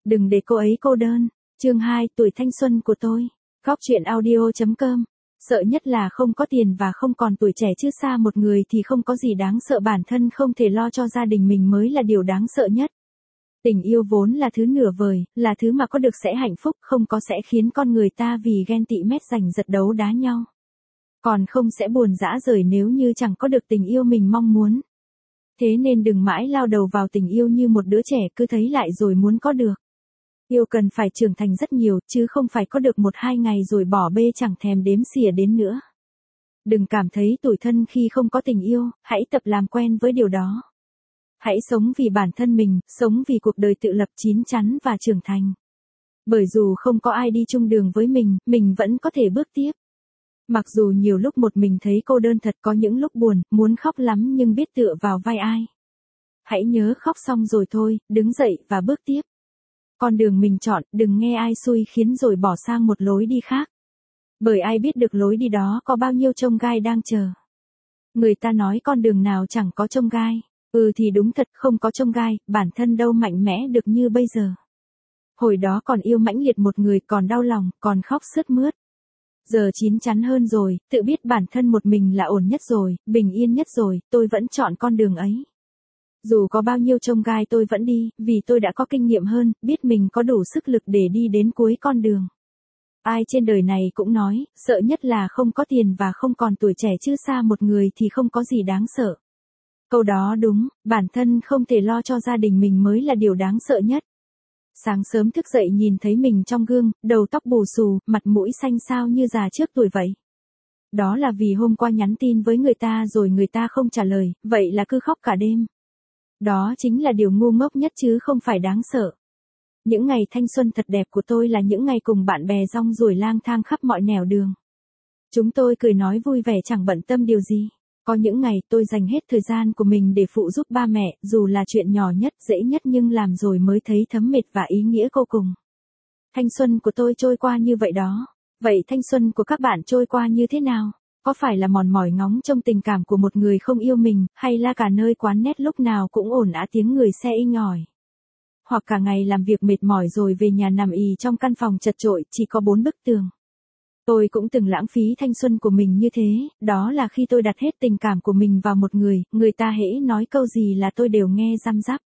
Đừng để cô ấy cô đơn. Chương 2, tuổi thanh xuân của tôi. Góc truyện audio.com. Sợ nhất là không có tiền và không còn tuổi trẻ, chứ xa một người thì không có gì đáng sợ, bản thân không thể lo cho gia đình mình mới là điều đáng sợ nhất. Tình yêu vốn là thứ nửa vời, là thứ mà có được sẽ hạnh phúc, không có sẽ khiến con người ta vì ghen tị mét giành giật đấu đá nhau. Còn không sẽ buồn rã rời nếu như chẳng có được tình yêu mình mong muốn. Thế nên đừng mãi lao đầu vào tình yêu như một đứa trẻ cứ thấy lại rồi muốn có được. Yêu cần phải trưởng thành rất nhiều, chứ không phải có được 1-2 ngày rồi bỏ bê chẳng thèm đếm xỉa đến nữa. Đừng cảm thấy tủi thân khi không có tình yêu, hãy tập làm quen với điều đó. Hãy sống vì bản thân mình, sống vì cuộc đời tự lập, chín chắn và trưởng thành. Bởi dù không có ai đi chung đường với mình vẫn có thể bước tiếp. Mặc dù nhiều lúc một mình thấy cô đơn thật, có những lúc buồn, muốn khóc lắm nhưng biết tựa vào vai ai. Hãy nhớ khóc xong rồi thôi, đứng dậy và bước tiếp. Con đường mình chọn, đừng nghe ai xui khiến rồi bỏ sang một lối đi khác. Bởi ai biết được lối đi đó có bao nhiêu chông gai đang chờ. Người ta nói con đường nào chẳng có chông gai. Thì đúng thật, không có chông gai, bản thân đâu mạnh mẽ được như bây giờ. Hồi đó còn yêu mãnh liệt một người, còn đau lòng, còn khóc sướt mướt. Giờ chín chắn hơn rồi, tự biết bản thân một mình là ổn nhất rồi, bình yên nhất rồi, tôi vẫn chọn con đường ấy. Dù có bao nhiêu chông gai tôi vẫn đi, vì tôi đã có kinh nghiệm hơn, biết mình có đủ sức lực để đi đến cuối con đường. Ai trên đời này cũng nói, sợ nhất là không có tiền và không còn tuổi trẻ, chứ xa một người thì không có gì đáng sợ. Câu đó đúng, bản thân không thể lo cho gia đình mình mới là điều đáng sợ nhất. Sáng sớm thức dậy nhìn thấy mình trong gương, đầu tóc bù xù, mặt mũi xanh xao như già trước tuổi vậy. Đó là vì hôm qua nhắn tin với người ta rồi người ta không trả lời, vậy là cứ khóc cả đêm. Đó chính là điều ngu ngốc nhất chứ không phải đáng sợ. Những ngày thanh xuân thật đẹp của tôi là những ngày cùng bạn bè rong ruổi lang thang khắp mọi nẻo đường. Chúng tôi cười nói vui vẻ chẳng bận tâm điều gì. Có những ngày tôi dành hết thời gian của mình để phụ giúp ba mẹ, dù là chuyện nhỏ nhất, dễ nhất nhưng làm rồi mới thấy thấm mệt và ý nghĩa vô cùng. Thanh xuân của tôi trôi qua như vậy đó. Vậy thanh xuân của các bạn trôi qua như thế nào? Có phải là mòn mỏi ngóng trông tình cảm của một người không yêu mình, hay là cả nơi quán nét lúc nào cũng ồn ào tiếng người xe inh ỏi? Hoặc cả ngày làm việc mệt mỏi rồi về nhà nằm ì trong căn phòng chật chội, chỉ có 4 bức tường. Tôi cũng từng lãng phí thanh xuân của mình như thế, đó là khi tôi đặt hết tình cảm của mình vào một người, người ta hễ nói câu gì là tôi đều nghe răm rắp.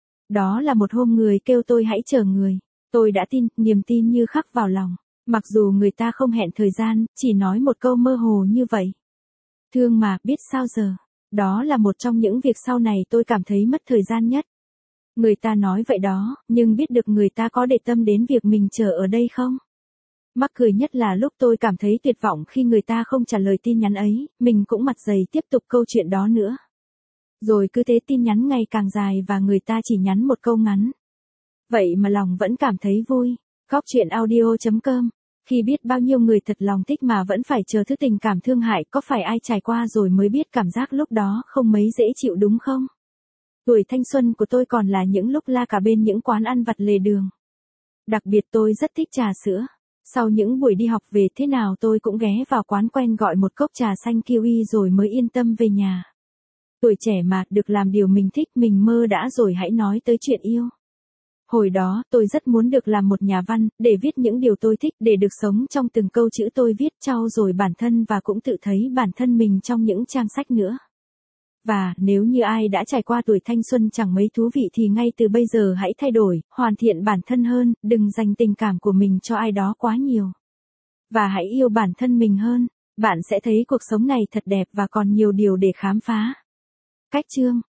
Đó là một hôm người kêu tôi hãy chờ người. Tôi đã tin, niềm tin như khắc vào lòng. Mặc dù người ta không hẹn thời gian, chỉ nói một câu mơ hồ như vậy. Thương mà, biết sao giờ. Đó là một trong những việc sau này tôi cảm thấy mất thời gian nhất. Người ta nói vậy đó, nhưng biết được người ta có để tâm đến việc mình chờ ở đây không? Mắc cười nhất là lúc tôi cảm thấy tuyệt vọng khi người ta không trả lời tin nhắn ấy, mình cũng mặt dày tiếp tục câu chuyện đó nữa. Rồi cứ thế tin nhắn ngày càng dài và người ta chỉ nhắn một câu ngắn. Vậy mà lòng vẫn cảm thấy vui. Góc truyện audio.com. Khi biết bao nhiêu người thật lòng thích mà vẫn phải chờ thứ tình cảm thương hại, có phải ai trải qua rồi mới biết cảm giác lúc đó không mấy dễ chịu đúng không? Tuổi thanh xuân của tôi còn là những lúc la cả bên những quán ăn vặt lề đường. Đặc biệt tôi rất thích trà sữa. Sau những buổi đi học về thế nào tôi cũng ghé vào quán quen gọi một cốc trà xanh kiwi rồi mới yên tâm về nhà. Tuổi trẻ mà, được làm điều mình thích, mình mơ đã rồi hãy nói tới chuyện yêu. Hồi đó, tôi rất muốn được làm một nhà văn, để viết những điều tôi thích, để được sống trong từng câu chữ tôi viết, trau dồi bản thân và cũng tự thấy bản thân mình trong những trang sách nữa. Và, nếu như ai đã trải qua tuổi thanh xuân chẳng mấy thú vị thì ngay từ bây giờ hãy thay đổi, hoàn thiện bản thân hơn, đừng dành tình cảm của mình cho ai đó quá nhiều. Và hãy yêu bản thân mình hơn, bạn sẽ thấy cuộc sống này thật đẹp và còn nhiều điều để khám phá. Cách chương